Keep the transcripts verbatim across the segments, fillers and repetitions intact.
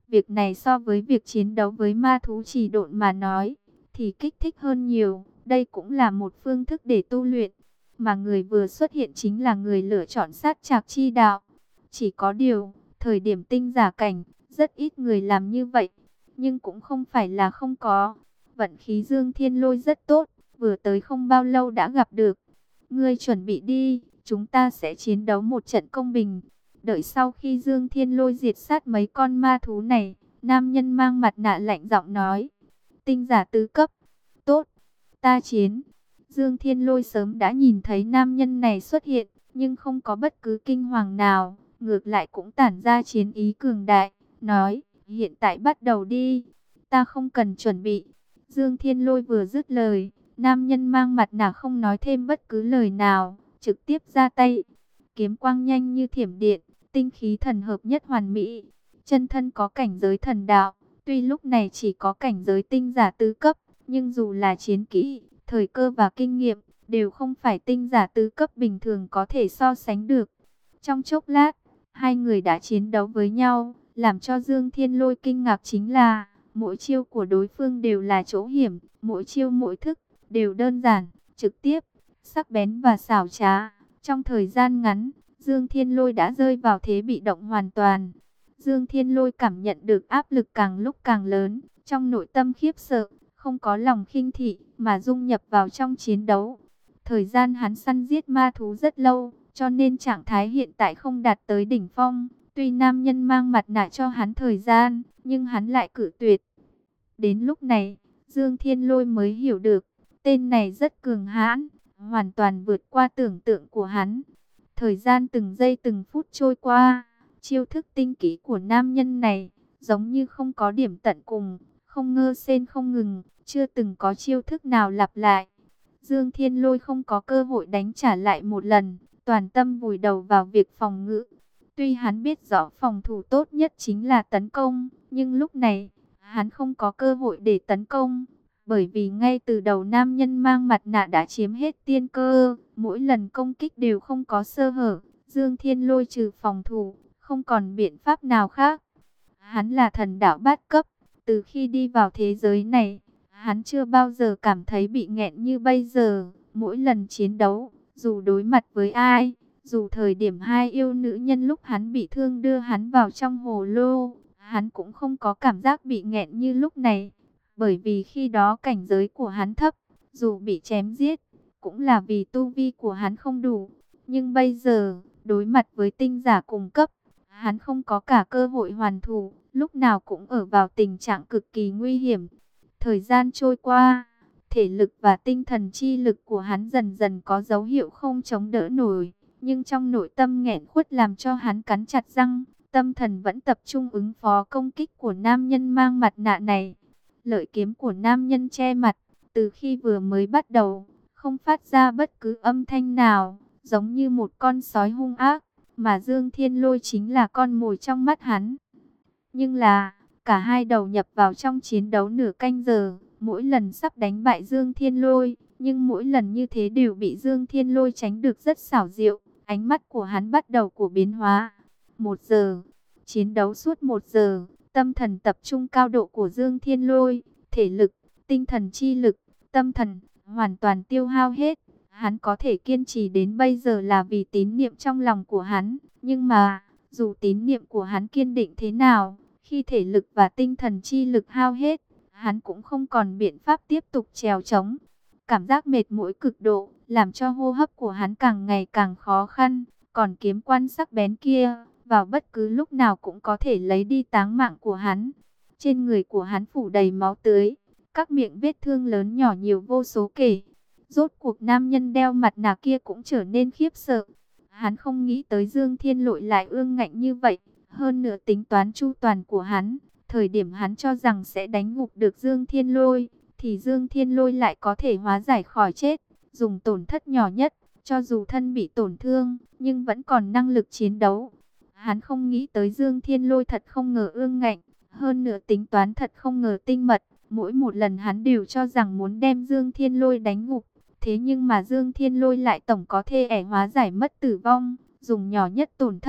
Việc này so với việc chiến đấu với ma thú chỉ độn mà nói, thì kích thích hơn nhiều. Đây cũng là một phương thức để tu luyện. Mà người vừa xuất hiện chính là người lựa chọn sát trạc chi đạo. Chỉ có điều, thời điểm tinh giả cảnh, rất ít người làm như vậy. Nhưng cũng không phải là không có. Vận khí Dương Thiên Lôi rất tốt, vừa tới không bao lâu đã gặp được. Ngươi chuẩn bị đi, chúng ta sẽ chiến đấu một trận công bình. Đợi sau khi Dương Thiên Lôi diệt sát mấy con ma thú này, nam nhân mang mặt nạ lạnh giọng nói. Tinh giả tứ cấp, tốt, ta chiến. Dương Thiên Lôi sớm đã nhìn thấy nam nhân này xuất hiện, nhưng không có bất cứ kinh hoàng nào, ngược lại cũng tản ra chiến ý cường đại, nói, hiện tại bắt đầu đi, ta không cần chuẩn bị. Dương Thiên Lôi vừa dứt lời, nam nhân mang mặt nạ không nói thêm bất cứ lời nào, trực tiếp ra tay. Kiếm quang nhanh như thiểm điện, tinh khí thần hợp nhất hoàn mỹ, chân thân có cảnh giới thần đạo, tuy lúc này chỉ có cảnh giới tinh giả tứ cấp, nhưng dù là chiến kỹ, thời cơ và kinh nghiệm, đều không phải tinh giả tứ cấp bình thường có thể so sánh được. Trong chốc lát, hai người đã chiến đấu với nhau, làm cho Dương Thiên Lôi kinh ngạc chính là, mỗi chiêu của đối phương đều là chỗ hiểm, mỗi chiêu mỗi thức, đều đơn giản, trực tiếp, sắc bén và xảo trá. Trong thời gian ngắn, Dương Thiên Lôi đã rơi vào thế bị động hoàn toàn. Dương Thiên Lôi cảm nhận được áp lực càng lúc càng lớn, trong nội tâm khiếp sợ, không có lòng khinh thị, mà dung nhập vào trong chiến đấu. Thời gian hắn săn giết ma thú rất lâu, cho nên trạng thái hiện tại không đạt tới đỉnh phong. Tuy nam nhân mang mặt nạ cho hắn thời gian, nhưng hắn lại cự tuyệt. Đến lúc này, Dương Thiên Lôi mới hiểu được, tên này rất cường hãn, hoàn toàn vượt qua tưởng tượng của hắn. Thời gian từng giây từng phút trôi qua, chiêu thức tinh kỹ của nam nhân này, giống như không có điểm tận cùng, không ngơ sên không ngừng, chưa từng có chiêu thức nào lặp lại. Dương Thiên Lôi không có cơ hội đánh trả lại một lần, toàn tâm vùi đầu vào việc phòng ngự. Tuy hắn biết rõ phòng thủ tốt nhất chính là tấn công, nhưng lúc này, hắn không có cơ hội để tấn công. Bởi vì ngay từ đầu nam nhân mang mặt nạ đã chiếm hết tiên cơ, mỗi lần công kích đều không có sơ hở. Dương Thiên Lôi trừ phòng thủ, không còn biện pháp nào khác. Hắn là thần đạo bát cấp, từ khi đi vào thế giới này, hắn chưa bao giờ cảm thấy bị nghẹn như bây giờ. Mỗi lần chiến đấu, dù đối mặt với ai, dù thời điểm hai yêu nữ nhân lúc hắn bị thương đưa hắn vào trong hồ lô, hắn cũng không có cảm giác bị nghẹn như lúc này. Bởi vì khi đó cảnh giới của hắn thấp, dù bị chém giết, cũng là vì tu vi của hắn không đủ. Nhưng bây giờ, đối mặt với tinh giả cùng cấp, hắn không có cả cơ hội hoàn thủ, lúc nào cũng ở vào tình trạng cực kỳ nguy hiểm. Thời gian trôi qua, thể lực và tinh thần chi lực của hắn dần dần có dấu hiệu không chống đỡ nổi. Nhưng trong nội tâm nghẹn khuất làm cho hắn cắn chặt răng, tâm thần vẫn tập trung ứng phó công kích của nam nhân mang mặt nạ này. Lợi kiếm của nam nhân che mặt, từ khi vừa mới bắt đầu, không phát ra bất cứ âm thanh nào, giống như một con sói hung ác, mà Dương Thiên Lôi chính là con mồi trong mắt hắn. Nhưng là, cả hai đầu nhập vào trong chiến đấu nửa canh giờ, mỗi lần sắp đánh bại Dương Thiên Lôi, nhưng mỗi lần như thế đều bị Dương Thiên Lôi tránh được rất xảo diệu, ánh mắt của hắn bắt đầu của biến hóa. Một giờ, chiến đấu suốt một giờ. Tâm thần tập trung cao độ của Dương Thiên Lôi, thể lực, tinh thần chi lực, tâm thần, hoàn toàn tiêu hao hết. Hắn có thể kiên trì đến bây giờ là vì tín niệm trong lòng của hắn. Nhưng mà, dù tín niệm của hắn kiên định thế nào, khi thể lực và tinh thần chi lực hao hết, hắn cũng không còn biện pháp tiếp tục trèo trống. Cảm giác mệt mỏi cực độ, làm cho hô hấp của hắn càng ngày càng khó khăn. Còn kiếm quan sắc bén kia, vào bất cứ lúc nào cũng có thể lấy đi táng mạng của hắn. Trên người của hắn phủ đầy máu tươi, các miệng vết thương lớn nhỏ nhiều vô số kể. Rốt cuộc nam nhân đeo mặt nạ kia cũng trở nên khiếp sợ. Hắn không nghĩ tới Dương Thiên Lôi lại ương ngạnh như vậy. Hơn nữa tính toán chu toàn của hắn, thời điểm hắn cho rằng sẽ đánh gục được Dương Thiên Lôi, thì Dương Thiên Lôi lại có thể hóa giải khỏi chết, dùng tổn thất nhỏ nhất, cho dù thân bị tổn thương, nhưng vẫn còn năng lực chiến đấu. Hắn không nghĩ tới Dương Thiên Lôi thật không ngờ ương ngạnh, hơn nữa tính toán thật không ngờ tinh mật. Mỗi một lần hắn đều cho rằng muốn đem Dương Thiên Lôi đánh gục, thế nhưng mà Dương Thiên Lôi lại tổng có thể ẻ hóa giải mất tử vong, dùng nhỏ nhất tổn thất,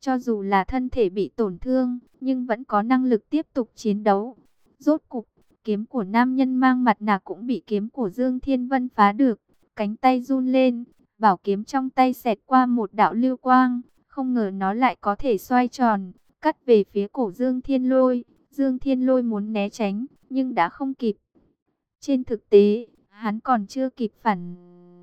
cho dù là thân thể bị tổn thương, nhưng vẫn có năng lực tiếp tục chiến đấu. Rốt cục, kiếm của nam nhân mang mặt nạ cũng bị kiếm của Dương Thiên Vân phá được. Cánh tay run lên, bảo kiếm trong tay xẹt qua một đạo lưu quang, không ngờ nó lại có thể xoay tròn, cắt về phía cổ Dương Thiên Lôi. Dương Thiên Lôi muốn né tránh, nhưng đã không kịp. Trên thực tế, hắn còn chưa kịp phản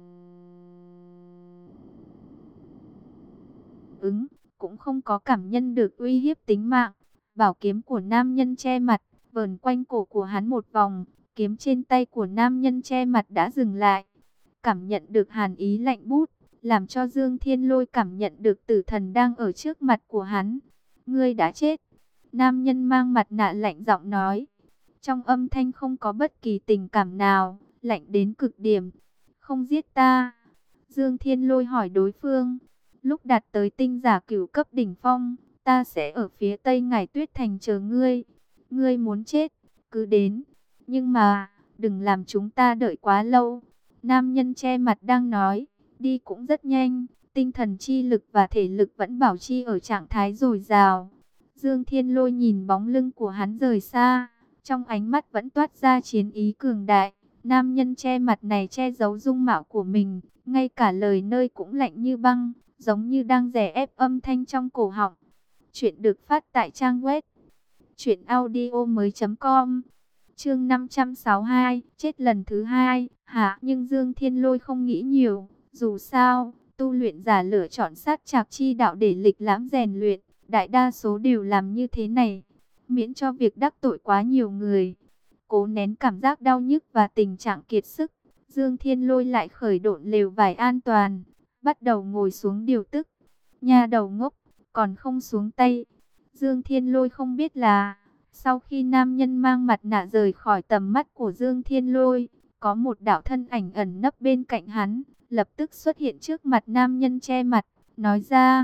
ứng, cũng không có cảm nhận được uy hiếp tính mạng. Bảo kiếm của nam nhân che mặt, vờn quanh cổ của hắn một vòng, kiếm trên tay của nam nhân che mặt đã dừng lại. Cảm nhận được hàn ý lạnh bút, làm cho Dương Thiên Lôi cảm nhận được tử thần đang ở trước mặt của hắn. Ngươi đã chết. Nam nhân mang mặt nạ lạnh giọng nói. Trong âm thanh không có bất kỳ tình cảm nào, lạnh đến cực điểm. Không giết ta. Dương Thiên Lôi hỏi đối phương. Lúc đạt tới tinh giả cửu cấp đỉnh phong, ta sẽ ở phía tây Ngải Tuyết Thành chờ ngươi. Ngươi muốn chết, cứ đến. Nhưng mà, đừng làm chúng ta đợi quá lâu. Nam nhân che mặt đang nói, đi cũng rất nhanh, tinh thần chi lực và thể lực vẫn bảo trì ở trạng thái dồi dào. Dương Thiên Lôi nhìn bóng lưng của hắn rời xa, trong ánh mắt vẫn toát ra chiến ý cường đại. Nam nhân che mặt này che giấu dung mạo của mình, ngay cả lời nơi cũng lạnh như băng, giống như đang đè ép âm thanh trong cổ họng. Chuyện được phát tại trang web truyện audio mới chấm com. Chương năm trăm sáu mươi hai, chết lần thứ hai. Hả, nhưng Dương Thiên Lôi không nghĩ nhiều, dù sao, tu luyện giả lựa chọn sát trạc chi đạo để lịch lãm rèn luyện, đại đa số đều làm như thế này, miễn cho việc đắc tội quá nhiều người. Cố nén cảm giác đau nhức và tình trạng kiệt sức, Dương Thiên Lôi lại khởi động lều vải an toàn, bắt đầu ngồi xuống điều tức. Nha đầu ngốc, còn không xuống tay. Dương Thiên Lôi không biết là, sau khi nam nhân mang mặt nạ rời khỏi tầm mắt của Dương Thiên Lôi, có một đạo thân ảnh ẩn nấp bên cạnh hắn, lập tức xuất hiện trước mặt nam nhân che mặt, nói ra: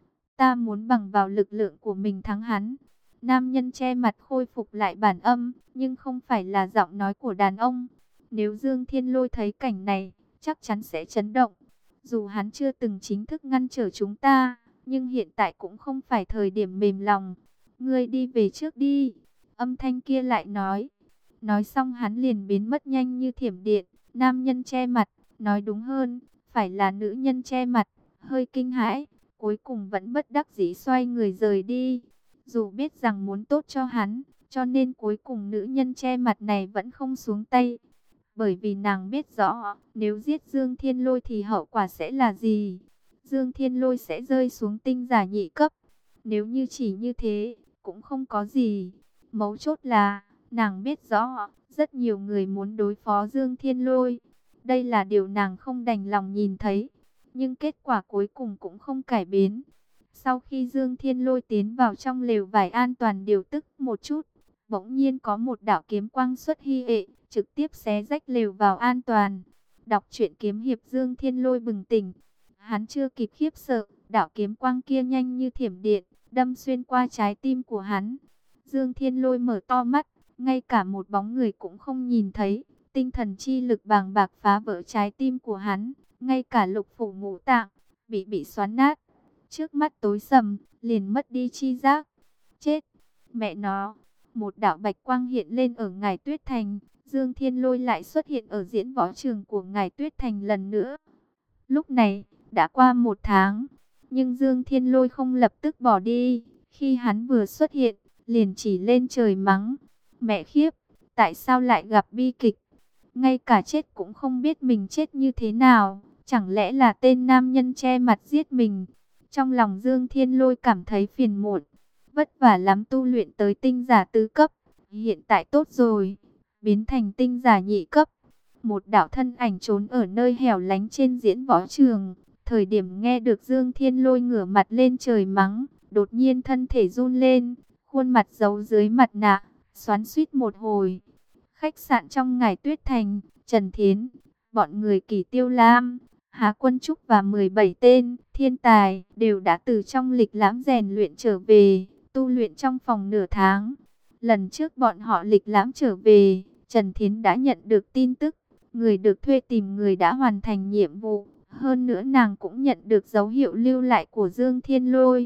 ta muốn bằng vào lực lượng của mình thắng hắn. Nam nhân che mặt khôi phục lại bản âm, nhưng không phải là giọng nói của đàn ông. Nếu Dương Thiên Lôi thấy cảnh này, chắc chắn sẽ chấn động. Dù hắn chưa từng chính thức ngăn trở chúng ta, nhưng hiện tại cũng không phải thời điểm mềm lòng. Ngươi đi về trước đi. Âm thanh kia lại nói. Nói xong hắn liền biến mất nhanh như thiểm điện. Nam nhân che mặt, nói đúng hơn, phải là nữ nhân che mặt, hơi kinh hãi, cuối cùng vẫn bất đắc dĩ xoay người rời đi. Dù biết rằng muốn tốt cho hắn, cho nên cuối cùng nữ nhân che mặt này vẫn không xuống tay. Bởi vì nàng biết rõ, nếu giết Dương Thiên Lôi thì hậu quả sẽ là gì? Dương Thiên Lôi sẽ rơi xuống tinh giả nhị cấp. Nếu như chỉ như thế, cũng không có gì. Mấu chốt là, nàng biết rõ, rất nhiều người muốn đối phó Dương Thiên Lôi. Đây là điều nàng không đành lòng nhìn thấy. Nhưng kết quả cuối cùng cũng không cải biến. Sau khi Dương Thiên Lôi tiến vào trong lều vải an toàn điều tức một chút, bỗng nhiên có một đạo kiếm quang xuất hy ệ, trực tiếp xé rách lều vào an toàn. Đọc truyện kiếm hiệp, Dương Thiên Lôi bừng tỉnh. Hắn chưa kịp khiếp sợ, đạo kiếm quang kia nhanh như thiểm điện, đâm xuyên qua trái tim của hắn. Dương Thiên Lôi mở to mắt, ngay cả một bóng người cũng không nhìn thấy. Tinh thần chi lực bàng bạc phá vỡ trái tim của hắn, ngay cả lục phủ ngũ tạng bị bị xoắn nát. Trước mắt tối sầm, liền mất đi chi giác. Chết, mẹ nó! Một đạo bạch quang hiện lên ở Ngải Tuyết Thành. Dương Thiên Lôi lại xuất hiện ở diễn võ trường của Ngải Tuyết Thành lần nữa. Lúc này, đã qua một tháng, nhưng Dương Thiên Lôi không lập tức bỏ đi. Khi hắn vừa xuất hiện, liền chỉ lên trời mắng: mẹ khiếp, tại sao lại gặp bi kịch? Ngay cả chết cũng không biết mình chết như thế nào. Chẳng lẽ là tên nam nhân che mặt giết mình? Trong lòng Dương Thiên Lôi cảm thấy phiền muộn. Vất vả lắm tu luyện tới tinh giả tứ cấp, hiện tại tốt rồi, biến thành tinh giả nhị cấp. Một đạo thân ảnh trốn ở nơi hẻo lánh trên diễn võ trường. Thời điểm nghe được Dương Thiên Lôi ngửa mặt lên trời mắng, đột nhiên thân thể run lên, khuôn mặt giấu dưới mặt nạ, xoắn xuýt một hồi. Khách sạn trong Ngải Tuyết Thành, Trần Thiến, bọn người Kỷ Tiêu Lam, Hà Quân Trúc và mười bảy tên thiên tài đều đã từ trong lịch lãm rèn luyện trở về, tu luyện trong phòng nửa tháng. Lần trước bọn họ lịch lãm trở về, Trần Thiến đã nhận được tin tức, người được thuê tìm người đã hoàn thành nhiệm vụ. Hơn nữa nàng cũng nhận được dấu hiệu lưu lại của Dương Thiên Lôi.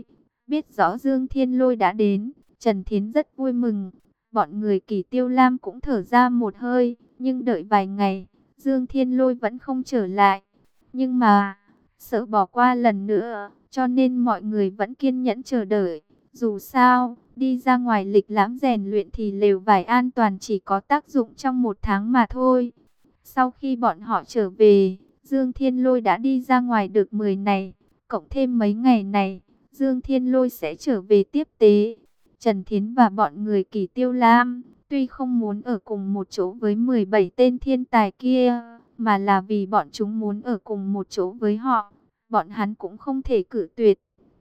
Biết rõ Dương Thiên Lôi đã đến, Trần Thiến rất vui mừng. Bọn người Kỳ Tiêu Lam cũng thở ra một hơi, nhưng đợi vài ngày, Dương Thiên Lôi vẫn không trở lại. Nhưng mà, sợ bỏ qua lần nữa, cho nên mọi người vẫn kiên nhẫn chờ đợi. Dù sao, đi ra ngoài lịch lãm rèn luyện thì lều vải an toàn chỉ có tác dụng trong một tháng mà thôi. Sau khi bọn họ trở về, Dương Thiên Lôi đã đi ra ngoài được mười ngày, cộng thêm mấy ngày này, Dương Thiên Lôi sẽ trở về tiếp tế. Trần Thiến và bọn người Kỳ Tiêu Lam, tuy không muốn ở cùng một chỗ với mười bảy tên thiên tài kia, mà là vì bọn chúng muốn ở cùng một chỗ với họ. Bọn hắn cũng không thể cự tuyệt.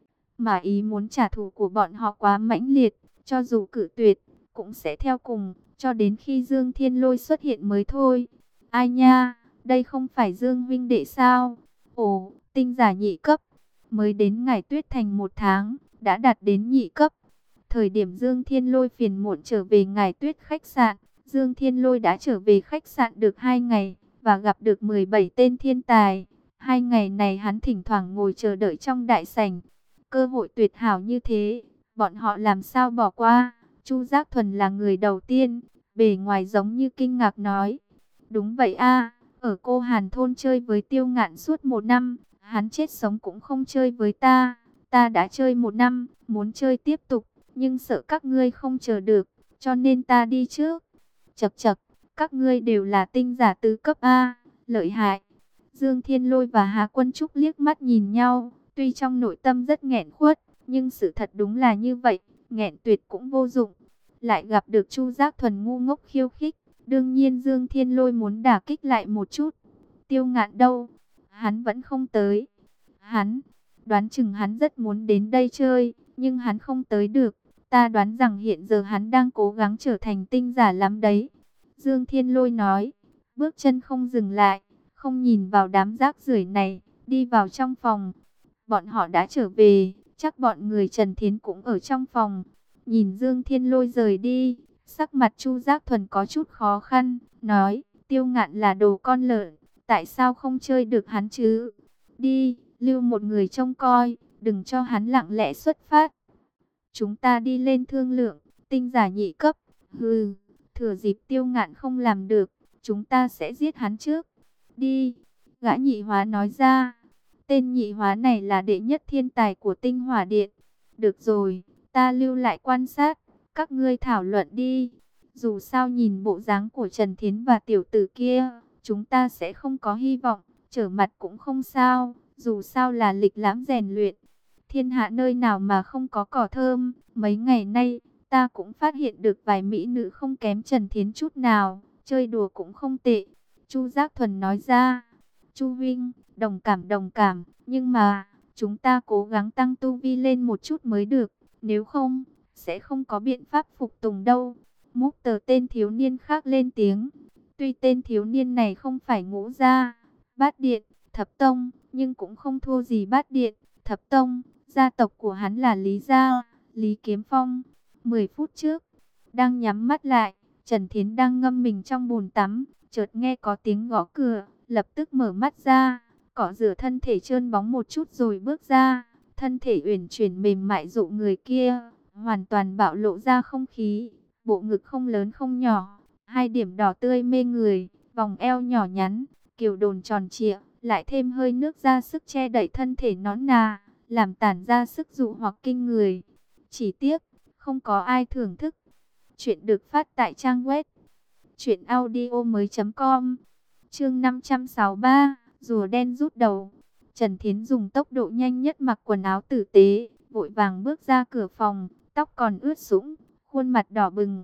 Mà ý muốn trả thù của bọn họ quá mãnh liệt, cho dù cự tuyệt, cũng sẽ theo cùng, cho đến khi Dương Thiên Lôi xuất hiện mới thôi. Ai nha, đây không phải Dương huynh đệ sao? Ồ, tinh giả nhị cấp, mới đến Ngải Tuyết Thành một tháng, đã đạt đến nhị cấp. Thời điểm Dương Thiên Lôi phiền muộn trở về Ngải Tuyết khách sạn, Dương Thiên Lôi đã trở về khách sạn được hai ngày, và gặp được mười bảy tên thiên tài. Hai ngày này hắn thỉnh thoảng ngồi chờ đợi trong đại sảnh. Cơ hội tuyệt hảo như thế, bọn họ làm sao bỏ qua? Chu Giác Thuần là người đầu tiên, bề ngoài giống như kinh ngạc nói. Đúng vậy a, ở Cô Hàn thôn chơi với Tiêu Ngạn suốt một năm, hắn chết sống cũng không chơi với ta. Ta đã chơi một năm, muốn chơi tiếp tục, nhưng sợ các ngươi không chờ được, cho nên ta đi trước. Chậc chậc, các ngươi đều là tinh giả tứ cấp A, lợi hại. Dương Thiên Lôi và Hà Quân Trúc liếc mắt nhìn nhau, tuy trong nội tâm rất nghẹn khuất, nhưng sự thật đúng là như vậy, nghẹn tuyệt cũng vô dụng. Lại gặp được Chu Giác Thuần ngu ngốc khiêu khích, đương nhiên Dương Thiên Lôi muốn đả kích lại một chút. Tiêu Ngạn đâu? Hắn vẫn không tới. Hắn, đoán chừng hắn rất muốn đến đây chơi, nhưng hắn không tới được. Ta đoán rằng hiện giờ hắn đang cố gắng trở thành tinh giả lắm đấy. Dương Thiên Lôi nói, bước chân không dừng lại, không nhìn vào đám rác rưởi này, đi vào trong phòng. Bọn họ đã trở về, chắc bọn người Trần Thiến cũng ở trong phòng. Nhìn Dương Thiên Lôi rời đi, sắc mặt Chu Giác Thuần có chút khó khăn, nói, Tiêu Ngạn là đồ con lợn, tại sao không chơi được hắn chứ? Đi, lưu một người trông coi, đừng cho hắn lặng lẽ xuất phát. Chúng ta đi lên thương lượng, tinh giả nhị cấp, hừ, thừa dịp Tiêu Ngạn không làm được, chúng ta sẽ giết hắn trước. Đi, gã nhị hóa nói ra. Tên nhị hóa này là đệ nhất thiên tài của tinh hỏa điện. Được rồi, ta lưu lại quan sát, các ngươi thảo luận đi. Dù sao nhìn bộ dáng của Trần Thiến và tiểu tử kia, chúng ta sẽ không có hy vọng, trở mặt cũng không sao, dù sao là lịch lãm rèn luyện. Thiên hạ nơi nào mà không có cỏ thơm, mấy ngày nay, ta cũng phát hiện được vài mỹ nữ không kém Trần Thiến chút nào, chơi đùa cũng không tệ. Chu Giác Thuần nói ra, Chu huynh, đồng cảm đồng cảm, nhưng mà, chúng ta cố gắng tăng tu vi lên một chút mới được, nếu không, sẽ không có biện pháp phục tùng đâu. Múc Tờ tên thiếu niên khác lên tiếng, tuy tên thiếu niên này không phải Ngũ gia, Bát điện, Thập tông, nhưng cũng không thua gì Bát điện, Thập tông. Gia tộc của hắn là Lý Gia, Lý Kiếm Phong. mười phút trước, đang nhắm mắt lại, Trần Thiến đang ngâm mình trong bồn tắm, chợt nghe có tiếng gõ cửa, lập tức mở mắt ra, cọ rửa thân thể trơn bóng một chút rồi bước ra. Thân thể uyển chuyển mềm mại dụ người kia, hoàn toàn bạo lộ ra không khí, bộ ngực không lớn không nhỏ, hai điểm đỏ tươi mê người, vòng eo nhỏ nhắn, kiều đồn tròn trịa, lại thêm hơi nước ra sức che đậy thân thể nõn nà, làm tản ra sức dụ hoặc kinh người. Chỉ tiếc, không có ai thưởng thức. Chuyện được phát tại trang web truyện audio mới chấm com. Chương năm trăm sáu mươi ba, rùa đen rút đầu. Trần Thiến dùng tốc độ nhanh nhất mặc quần áo tử tế, vội vàng bước ra cửa phòng, tóc còn ướt sũng, khuôn mặt đỏ bừng.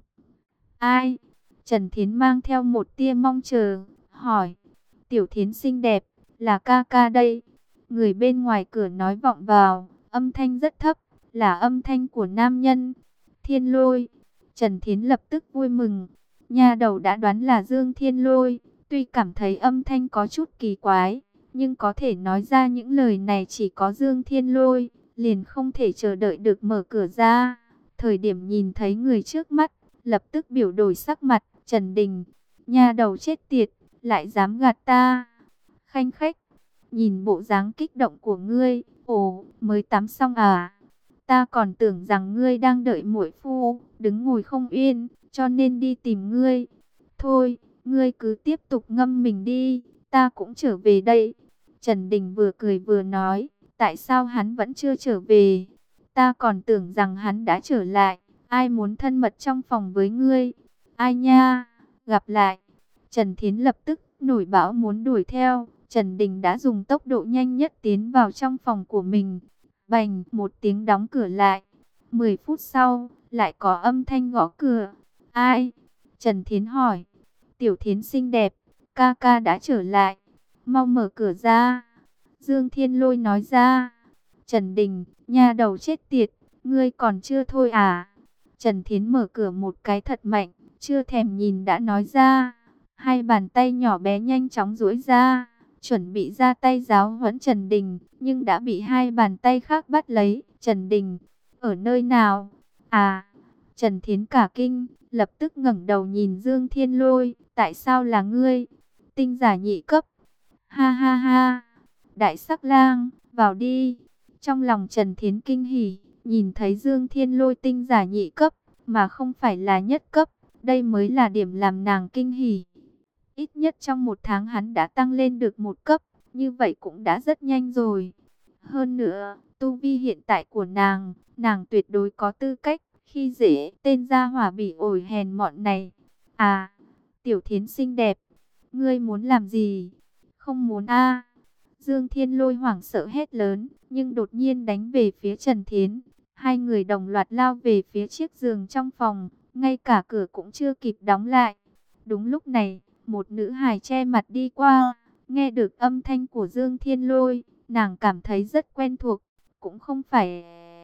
Ai? Trần Thiến mang theo một tia mong chờ, hỏi. Tiểu Thiến xinh đẹp, là ca ca đây. Người bên ngoài cửa nói vọng vào, âm thanh rất thấp, là âm thanh của nam nhân. Thiên Lôi. Trần Thiến lập tức vui mừng. Nha đầu đã đoán là Dương Thiên Lôi, tuy cảm thấy âm thanh có chút kỳ quái, nhưng có thể nói ra những lời này chỉ có Dương Thiên Lôi, liền không thể chờ đợi được mở cửa ra. Thời điểm nhìn thấy người trước mắt, lập tức biểu đổi sắc mặt. Trần Đình, nha đầu chết tiệt, lại dám gạt ta. Khanh khách, nhìn bộ dáng kích động của ngươi, ồ, mới tắm xong à? Ta còn tưởng rằng ngươi đang đợi muội phu, đứng ngồi không yên, cho nên đi tìm ngươi. Thôi, ngươi cứ tiếp tục ngâm mình đi, ta cũng trở về đây. Trần Đình vừa cười vừa nói, tại sao hắn vẫn chưa trở về? Ta còn tưởng rằng hắn đã trở lại, ai muốn thân mật trong phòng với ngươi? Ai nha, gặp lại. Trần Thiến lập tức nổi bão muốn đuổi theo. Trần Đình đã dùng tốc độ nhanh nhất tiến vào trong phòng của mình. Bành, một tiếng đóng cửa lại. Mười phút sau, lại có âm thanh gõ cửa. Ai? Trần Thiến hỏi. Tiểu Thiến xinh đẹp, ca ca đã trở lại. Mau mở cửa ra. Dương Thiên Lôi nói ra. Trần Đình, nha đầu chết tiệt, ngươi còn chưa thôi à? Trần Thiến mở cửa một cái thật mạnh, chưa thèm nhìn đã nói ra. Hai bàn tay nhỏ bé nhanh chóng duỗi ra, chuẩn bị ra tay giáo huấn Trần Đình, nhưng đã bị hai bàn tay khác bắt lấy. Trần Đình, ở nơi nào? À, Trần Thiến cả kinh, lập tức ngẩng đầu nhìn Dương Thiên Lôi, tại sao là ngươi? Tinh giả nhị cấp. Ha ha ha, đại sắc lang, vào đi. Trong lòng Trần Thiến kinh hỉ, nhìn thấy Dương Thiên Lôi tinh giả nhị cấp, mà không phải là nhất cấp, đây mới là điểm làm nàng kinh hỉ. Ít nhất trong một tháng hắn đã tăng lên được một cấp, như vậy cũng đã rất nhanh rồi. Hơn nữa, tu vi hiện tại của nàng, nàng tuyệt đối có tư cách khi dễ tên gia hỏa bỉ ổi hèn mọn này. À, Tiểu Thiến xinh đẹp, ngươi muốn làm gì? Không muốn a. Dương Thiên Lôi hoảng sợ hét lớn, nhưng đột nhiên đánh về phía Trần Thiến. Hai người đồng loạt lao về phía chiếc giường trong phòng, ngay cả cửa cũng chưa kịp đóng lại. Đúng lúc này, một nữ hài che mặt đi qua, nghe được âm thanh của Dương Thiên Lôi, nàng cảm thấy rất quen thuộc, cũng không phải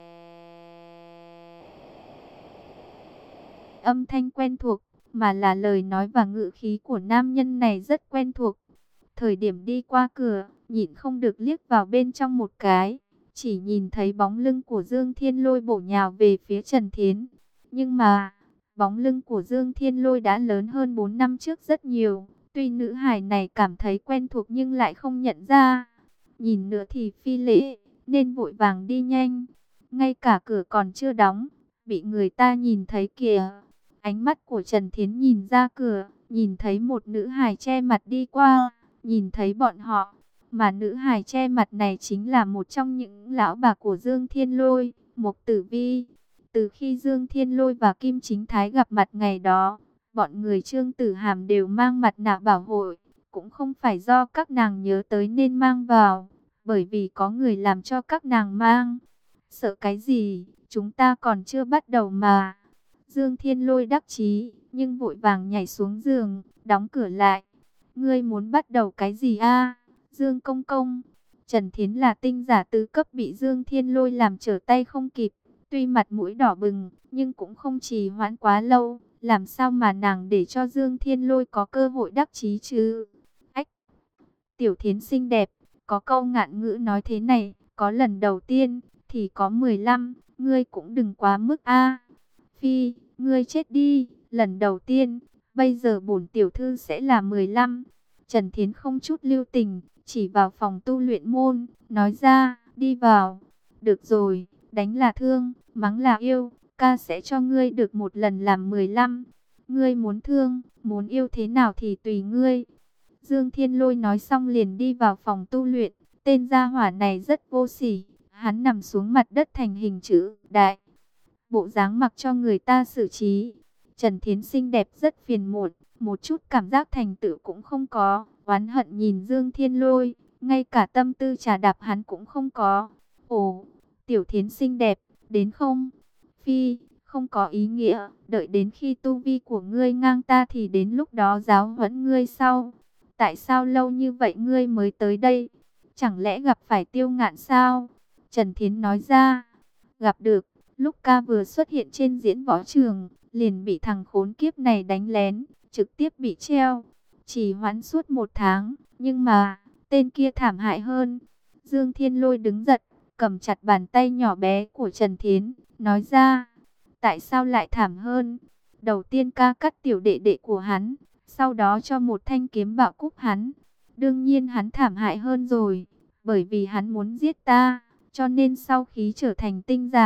âm thanh quen thuộc, mà là lời nói và ngữ khí của nam nhân này rất quen thuộc. Thời điểm đi qua cửa, nhịn không được liếc vào bên trong một cái, chỉ nhìn thấy bóng lưng của Dương Thiên Lôi bổ nhào về phía Trần Thiến. Nhưng mà, bóng lưng của Dương Thiên Lôi đã lớn hơn bốn năm trước rất nhiều. Tuy nữ hài này cảm thấy quen thuộc nhưng lại không nhận ra. Nhìn nữa thì phi lễ, nên vội vàng đi nhanh. Ngay cả cửa còn chưa đóng, bị người ta nhìn thấy kìa. Ánh mắt của Trần Thiến nhìn ra cửa, nhìn thấy một nữ hài che mặt đi qua, nhìn thấy bọn họ. Mà nữ hài che mặt này chính là một trong những lão bà của Dương Thiên Lôi, Mộc Tử Vi. Từ khi Dương Thiên Lôi và Kim Chính Thái gặp mặt ngày đó, bọn người Trương Tử Hàm đều mang mặt nạ bảo hộ, cũng không phải do các nàng nhớ tới nên mang vào, bởi vì có người làm cho các nàng mang. Sợ cái gì, chúng ta còn chưa bắt đầu mà. Dương Thiên Lôi đắc chí, nhưng vội vàng nhảy xuống giường, đóng cửa lại. Ngươi muốn bắt đầu cái gì a, Dương Công Công? Trần Thiến là tinh giả tứ cấp bị Dương Thiên Lôi làm trở tay không kịp. Tuy mặt mũi đỏ bừng, nhưng cũng không trì hoãn quá lâu. Làm sao mà nàng để cho Dương Thiên Lôi có cơ hội đắc chí chứ? Ách! Tiểu Thiến xinh đẹp, có câu ngạn ngữ nói thế này, có lần đầu tiên, thì có mười lăm, ngươi cũng đừng quá mức a. Phi, ngươi chết đi, lần đầu tiên, bây giờ bổn tiểu thư sẽ là mười lăm. Trần Thiến không chút lưu tình, chỉ vào phòng tu luyện môn, nói ra, đi vào. Được rồi, đánh là thương, mắng là yêu, ca sẽ cho ngươi được một lần làm mười lăm. Ngươi muốn thương, muốn yêu thế nào thì tùy ngươi. Dương Thiên Lôi nói xong liền đi vào phòng tu luyện. Tên gia hỏa này rất vô sỉ, hắn nằm xuống mặt đất thành hình chữ đại, bộ dáng mặc cho người ta xử trí. Trần Thiến xinh đẹp rất phiền muộn, một chút cảm giác thành tựu cũng không có, oán hận nhìn Dương Thiên Lôi, ngay cả tâm tư trà đạp hắn cũng không có. Ồ, Tiểu Thiến xinh đẹp, đến không? Phi, không có ý nghĩa, đợi đến khi tu vi của ngươi ngang ta thì đến lúc đó giáo huấn ngươi sau. Tại sao lâu như vậy ngươi mới tới đây? Chẳng lẽ gặp phải Tiêu Ngạn sao? Trần Thiến nói ra, gặp được, lúc ca vừa xuất hiện trên diễn võ trường, liền bị thằng khốn kiếp này đánh lén, trực tiếp bị treo. Chỉ hoãn suốt một tháng, nhưng mà, tên kia thảm hại hơn. Dương Thiên Lôi đứng giật, cầm chặt bàn tay nhỏ bé của Trần Thiến, nói ra, tại sao lại thảm hơn? Đầu tiên ca cắt tiểu đệ đệ của hắn, sau đó cho một thanh kiếm bạo cúp hắn. Đương nhiên hắn thảm hại hơn rồi, bởi vì hắn muốn giết ta, cho nên sau khi trở thành tinh giả,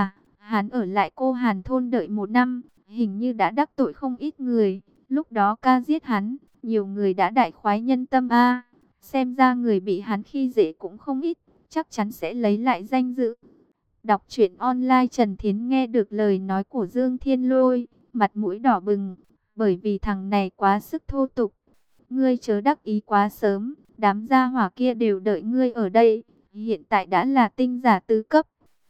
Hắn ở lại Cô Hàn thôn đợi một năm, hình như đã đắc tội không ít người. Lúc đó ca giết hắn, nhiều người đã đại khoái nhân tâm a. Xem ra người bị hắn khi dễ cũng không ít, chắc chắn sẽ lấy lại danh dự. Đọc truyện online, Trần Thiến nghe được lời nói của Dương Thiên Lôi, mặt mũi đỏ bừng, bởi vì thằng này quá sức thô tục. Ngươi chớ đắc ý quá sớm, đám gia hỏa kia đều đợi ngươi ở đây, hiện tại đã là tinh giả tứ cấp.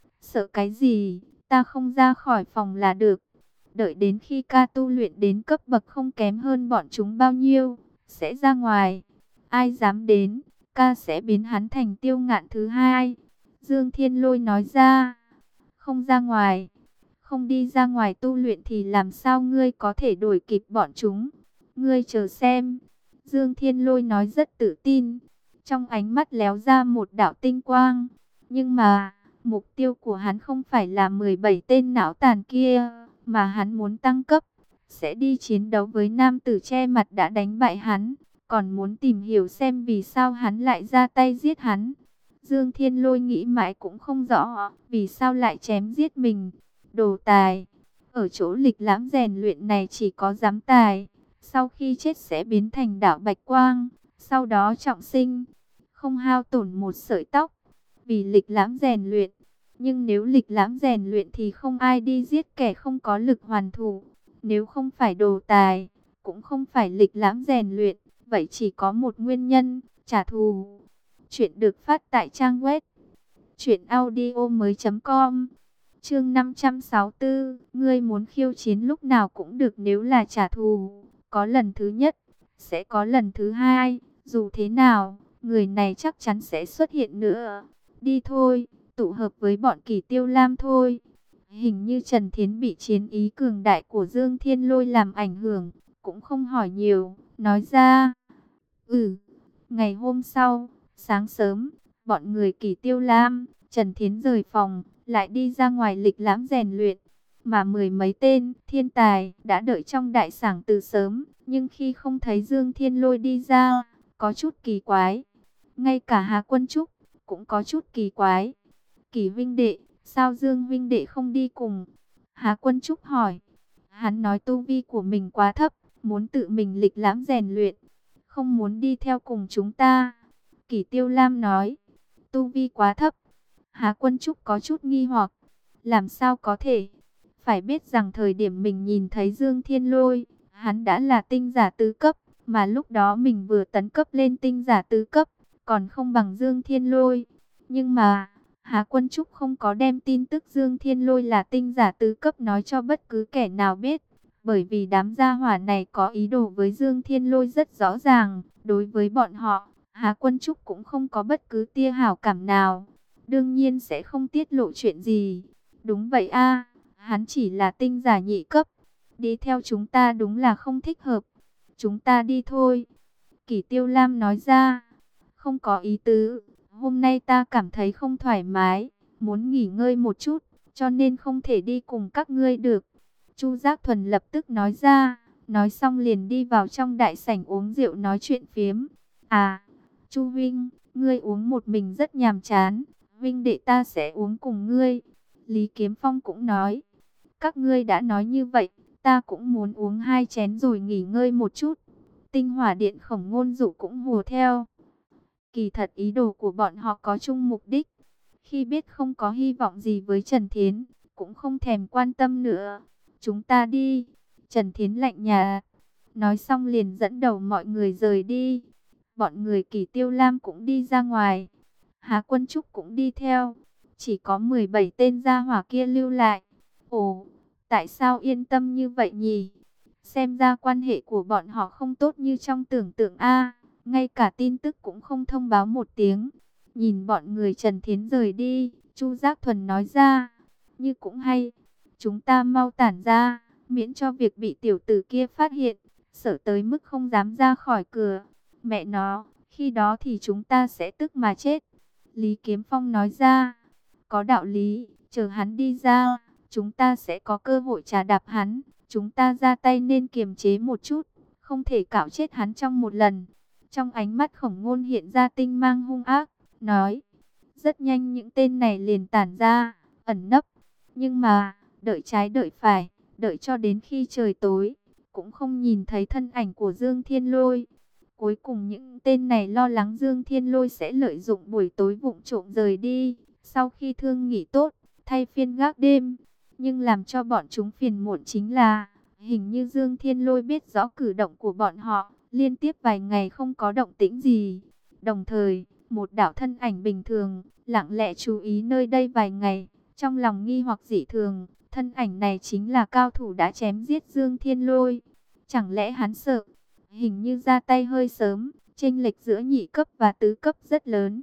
Sợ cái gì, ta không ra khỏi phòng là được. Đợi đến khi ca tu luyện đến cấp bậc không kém hơn bọn chúng bao nhiêu, sẽ ra ngoài. Ai dám đến, ca sẽ biến hắn thành Tiêu Ngạn thứ hai. Dương Thiên Lôi nói ra, không ra ngoài, không đi ra ngoài tu luyện thì làm sao ngươi có thể đuổi kịp bọn chúng. Ngươi chờ xem. Dương Thiên Lôi nói rất tự tin, trong ánh mắt léo ra một đạo tinh quang. Nhưng mà, mục tiêu của hắn không phải là mười bảy tên não tàn kia, mà hắn muốn tăng cấp, sẽ đi chiến đấu với nam tử che mặt đã đánh bại hắn, còn muốn tìm hiểu xem vì sao hắn lại ra tay giết hắn. Dương Thiên Lôi nghĩ mãi cũng không rõ, vì sao lại chém giết mình. Đồ tài, ở chỗ lịch lãm rèn luyện này chỉ có giám tài, sau khi chết sẽ biến thành đạo bạch quang, sau đó trọng sinh, không hao tổn một sợi tóc, vì lịch lãm rèn luyện. Nhưng nếu lịch lãm rèn luyện thì không ai đi giết kẻ không có lực hoàn thủ. Nếu không phải đồ tài, cũng không phải lịch lãm rèn luyện, vậy chỉ có một nguyên nhân, trả thù. Chuyện được phát tại trang web truyện audio mới chấm com. Chương năm trăm sáu mươi tư, ngươi muốn khiêu chiến lúc nào cũng được, nếu là trả thù, có lần thứ nhất, sẽ có lần thứ hai, dù thế nào, người này chắc chắn sẽ xuất hiện nữa. Đi thôi, tụ hợp với bọn Kỳ Tiêu Lam thôi. Hình như Trần Thiến bị chiến ý cường đại của Dương Thiên Lôi làm ảnh hưởng, cũng không hỏi nhiều, nói ra. Ừ, ngày hôm sau, sáng sớm, bọn người Kỳ Tiêu Lam, Trần Thiến rời phòng, lại đi ra ngoài lịch lãm rèn luyện. Mà mười mấy tên thiên tài đã đợi trong đại sảnh từ sớm, nhưng khi không thấy Dương Thiên Lôi đi ra, có chút kỳ quái. Ngay cả Hà Quân Trúc cũng có chút kỳ quái. Kỳ huynh đệ, sao Dương huynh đệ không đi cùng? Hà Quân Trúc hỏi. Hắn nói tu vi của mình quá thấp, muốn tự mình lịch lãm rèn luyện, không muốn đi theo cùng chúng ta. Kỳ Tiêu Lam nói. Tu vi quá thấp. Hà Quân Trúc có chút nghi hoặc. Làm sao có thể? Phải biết rằng thời điểm mình nhìn thấy Dương Thiên Lôi, hắn đã là tinh giả tứ cấp, mà lúc đó mình vừa tấn cấp lên tinh giả tứ cấp, còn không bằng Dương Thiên Lôi. Nhưng mà, Hà Quân Trúc không có đem tin tức Dương Thiên Lôi là tinh giả tứ cấp nói cho bất cứ kẻ nào biết. Bởi vì đám gia hỏa này có ý đồ với Dương Thiên Lôi rất rõ ràng. Đối với bọn họ, Hà Quân Trúc cũng không có bất cứ tia hảo cảm nào. Đương nhiên sẽ không tiết lộ chuyện gì. Đúng vậy a, hắn chỉ là tinh giả nhị cấp. Đi theo chúng ta đúng là không thích hợp. Chúng ta đi thôi. Kỳ Tiêu Lam nói ra. Không có ý tứ. Hôm nay ta cảm thấy không thoải mái, muốn nghỉ ngơi một chút, cho nên không thể đi cùng các ngươi được. Chu Giác Thuần lập tức nói ra, nói xong liền đi vào trong đại sảnh uống rượu nói chuyện phiếm. À, Chu huynh, ngươi uống một mình rất nhàm chán, huynh đệ ta sẽ uống cùng ngươi. Lý Kiếm Phong cũng nói, các ngươi đã nói như vậy, ta cũng muốn uống hai chén rồi nghỉ ngơi một chút. Tinh Hỏa Điện Khổng Ngôn Dụ cũng hùa theo. Kỳ thật ý đồ của bọn họ có chung mục đích. Khi biết không có hy vọng gì với Trần Thiến, cũng không thèm quan tâm nữa. Chúng ta đi. Trần Thiến lạnh nhạt. Nói xong liền dẫn đầu mọi người rời đi. Bọn người Kỳ Tiêu Lam cũng đi ra ngoài. Hà Quân Trúc cũng đi theo. Chỉ có mười bảy tên gia hỏa kia lưu lại. Ồ, tại sao yên tâm như vậy nhỉ? Xem ra quan hệ của bọn họ không tốt như trong tưởng tượng a. Ngay cả tin tức cũng không thông báo một tiếng. Nhìn bọn người Trần Thiến rời đi, Chu Giác Thuần nói ra, như cũng hay, chúng ta mau tản ra, miễn cho việc bị tiểu tử kia phát hiện, sợ tới mức không dám ra khỏi cửa. Mẹ nó, khi đó thì chúng ta sẽ tức mà chết. Lý Kiếm Phong nói ra, có đạo lý, chờ hắn đi ra, chúng ta sẽ có cơ hội trà đạp hắn. Chúng ta ra tay nên kiềm chế một chút, không thể cạo chết hắn trong một lần. Trong ánh mắt Khổng Ngôn hiện ra tinh mang hung ác, nói, rất nhanh những tên này liền tản ra, ẩn nấp. Nhưng mà, đợi trái đợi phải, đợi cho đến khi trời tối, cũng không nhìn thấy thân ảnh của Dương Thiên Lôi. Cuối cùng những tên này lo lắng Dương Thiên Lôi sẽ lợi dụng buổi tối vụng trộm rời đi, sau khi thương nghỉ tốt, thay phiên gác đêm. Nhưng làm cho bọn chúng phiền muộn chính là, hình như Dương Thiên Lôi biết rõ cử động của bọn họ, liên tiếp vài ngày không có động tĩnh gì. Đồng thời, một đạo thân ảnh bình thường, lặng lẽ chú ý nơi đây vài ngày, trong lòng nghi hoặc dị thường, thân ảnh này chính là cao thủ đã chém giết Dương Thiên Lôi. Chẳng lẽ hắn sợ? Hình như ra tay hơi sớm, chênh lệch giữa nhị cấp và tứ cấp rất lớn.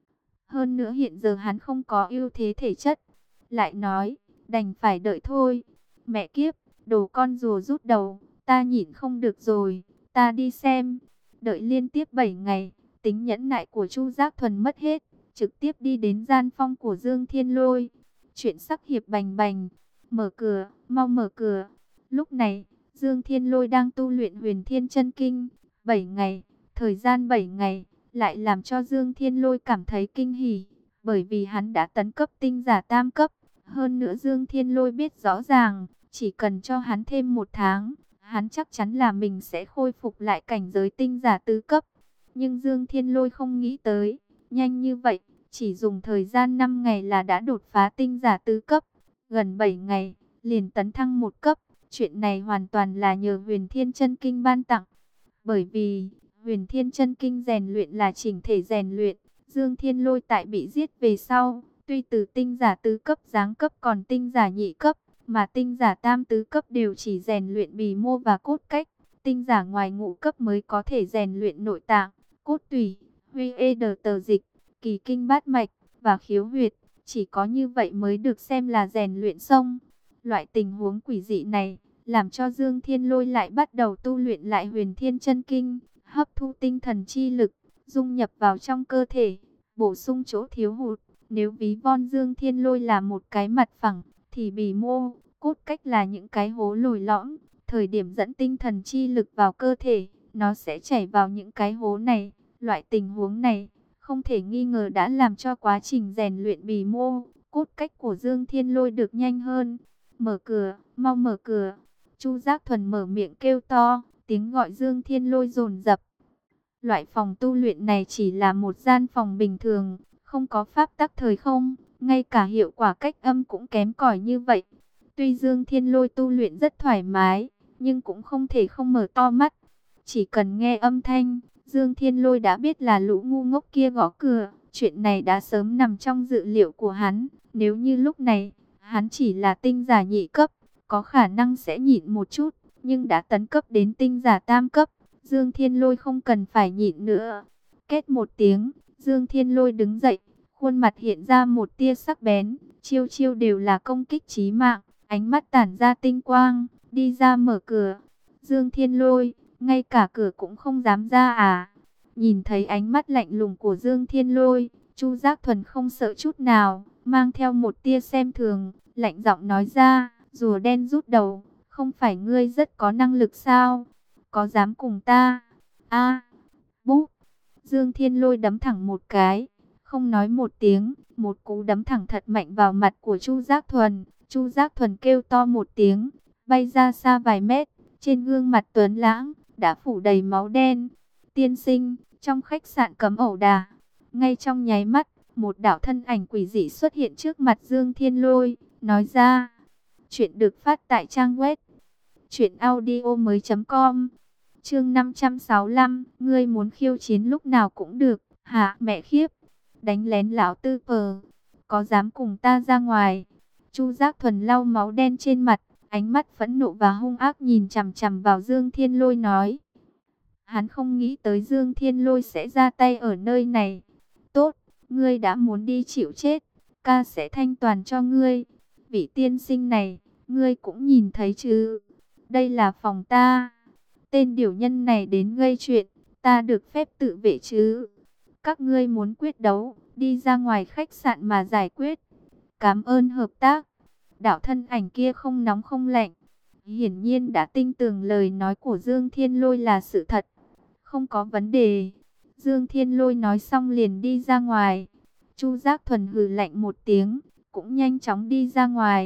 Hơn nữa hiện giờ hắn không có ưu thế thể chất. Lại nói, đành phải đợi thôi. Mẹ kiếp, đồ con rùa rút đầu, ta nhịn không được rồi, ta đi xem. Đợi liên tiếp bảy ngày, tính nhẫn nại của Chu Giác Thuần mất hết, trực tiếp đi đến gian phong của Dương Thiên Lôi. Chuyện sắc hiệp bành bành, mở cửa, mau mở cửa. Lúc này, Dương Thiên Lôi đang tu luyện Huyền Thiên Chân Kinh. bảy ngày, thời gian bảy ngày, lại làm cho Dương Thiên Lôi cảm thấy kinh hỉ, bởi vì hắn đã tấn cấp tinh giả tam cấp. Hơn nữa Dương Thiên Lôi biết rõ ràng, chỉ cần cho hắn thêm một tháng, hắn chắc chắn là mình sẽ khôi phục lại cảnh giới tinh giả tứ cấp. Nhưng Dương Thiên Lôi không nghĩ tới, nhanh như vậy, chỉ dùng thời gian năm ngày là đã đột phá tinh giả tứ cấp, gần bảy ngày, liền tấn thăng một cấp. Chuyện này hoàn toàn là nhờ Huyền Thiên Chân Kinh ban tặng. Bởi vì, Huyền Thiên Chân Kinh rèn luyện là chỉnh thể rèn luyện, Dương Thiên Lôi tại bị giết về sau, tuy từ tinh giả tứ cấp giáng cấp còn tinh giả nhị cấp, mà tinh giả tam tứ cấp đều chỉ rèn luyện bì mô và cốt cách, tinh giả ngoài ngũ cấp mới có thể rèn luyện nội tạng, cốt tủy, huy ê đờ tờ dịch, kỳ kinh bát mạch và khiếu huyệt, chỉ có như vậy mới được xem là rèn luyện xong. Loại tình huống quỷ dị này, làm cho Dương Thiên Lôi lại bắt đầu tu luyện lại Huyền Thiên Chân Kinh, hấp thu tinh thần chi lực, dung nhập vào trong cơ thể, bổ sung chỗ thiếu hụt. Nếu ví von Dương Thiên Lôi là một cái mặt phẳng, thì bì mô, cốt cách là những cái hố lồi lõm. Thời điểm dẫn tinh thần chi lực vào cơ thể, nó sẽ chảy vào những cái hố này. Loại tình huống này, không thể nghi ngờ đã làm cho quá trình rèn luyện bì mô, cốt cách của Dương Thiên Lôi được nhanh hơn. Mở cửa, mau mở cửa. Chu Giác Thuần mở miệng kêu to, tiếng gọi Dương Thiên Lôi dồn dập. Loại phòng tu luyện này chỉ là một gian phòng bình thường, không có pháp tắc thời không, ngay cả hiệu quả cách âm cũng kém cỏi như vậy. Tuy Dương Thiên Lôi tu luyện rất thoải mái, nhưng cũng không thể không mở to mắt. Chỉ cần nghe âm thanh, Dương Thiên Lôi đã biết là lũ ngu ngốc kia gõ cửa. Chuyện này đã sớm nằm trong dự liệu của hắn. Nếu như lúc này, hắn chỉ là tinh giả nhị cấp, có khả năng sẽ nhịn một chút, nhưng đã tấn cấp đến tinh giả tam cấp, Dương Thiên Lôi không cần phải nhịn nữa. Két một tiếng, Dương Thiên Lôi đứng dậy, khuôn mặt hiện ra một tia sắc bén, chiêu chiêu đều là công kích chí mạng, ánh mắt tản ra tinh quang, đi ra mở cửa. Dương Thiên Lôi, ngay cả cửa cũng không dám ra à? Nhìn thấy ánh mắt lạnh lùng của Dương Thiên Lôi, Chu Giác Thuần không sợ chút nào, mang theo một tia xem thường, lạnh giọng nói ra, rùa đen rút đầu, không phải ngươi rất có năng lực sao? Có dám cùng ta? A, à, búp. Dương Thiên Lôi đấm thẳng một cái, không nói một tiếng, một cú đấm thẳng thật mạnh vào mặt của Chu Giác Thuần. Chu Giác Thuần kêu to một tiếng, bay ra xa vài mét, trên gương mặt tuấn lãng đã phủ đầy máu đen. Tiên sinh, trong khách sạn cấm ẩu đả. Ngay trong nháy mắt, một đạo thân ảnh quỷ dị xuất hiện trước mặt Dương Thiên Lôi, nói ra. Chuyện được phát tại trang web truyện audio mới chấm com. Chương năm trăm sáu mươi lăm, ngươi muốn khiêu chiến lúc nào cũng được, hả mẹ khiếp, đánh lén lão tư pờ, có dám cùng ta ra ngoài? Chu Giác Thuần lau máu đen trên mặt, ánh mắt phẫn nộ và hung ác nhìn chằm chằm vào Dương Thiên Lôi nói. Hắn không nghĩ tới Dương Thiên Lôi sẽ ra tay ở nơi này. Tốt, ngươi đã muốn đi chịu chết, ca sẽ thanh toàn cho ngươi. Vị tiên sinh này, ngươi cũng nhìn thấy chứ, đây là phòng ta. Tên điểu nhân này đến gây chuyện, ta được phép tự vệ chứ? Các ngươi muốn quyết đấu, đi ra ngoài khách sạn mà giải quyết. Cảm ơn hợp tác. Đạo thân ảnh kia không nóng không lạnh, hiển nhiên đã tin tưởng lời nói của Dương Thiên Lôi là sự thật. Không có vấn đề. Dương Thiên Lôi nói xong liền đi ra ngoài. Chu Giác Thuần hừ lạnh một tiếng, cũng nhanh chóng đi ra ngoài.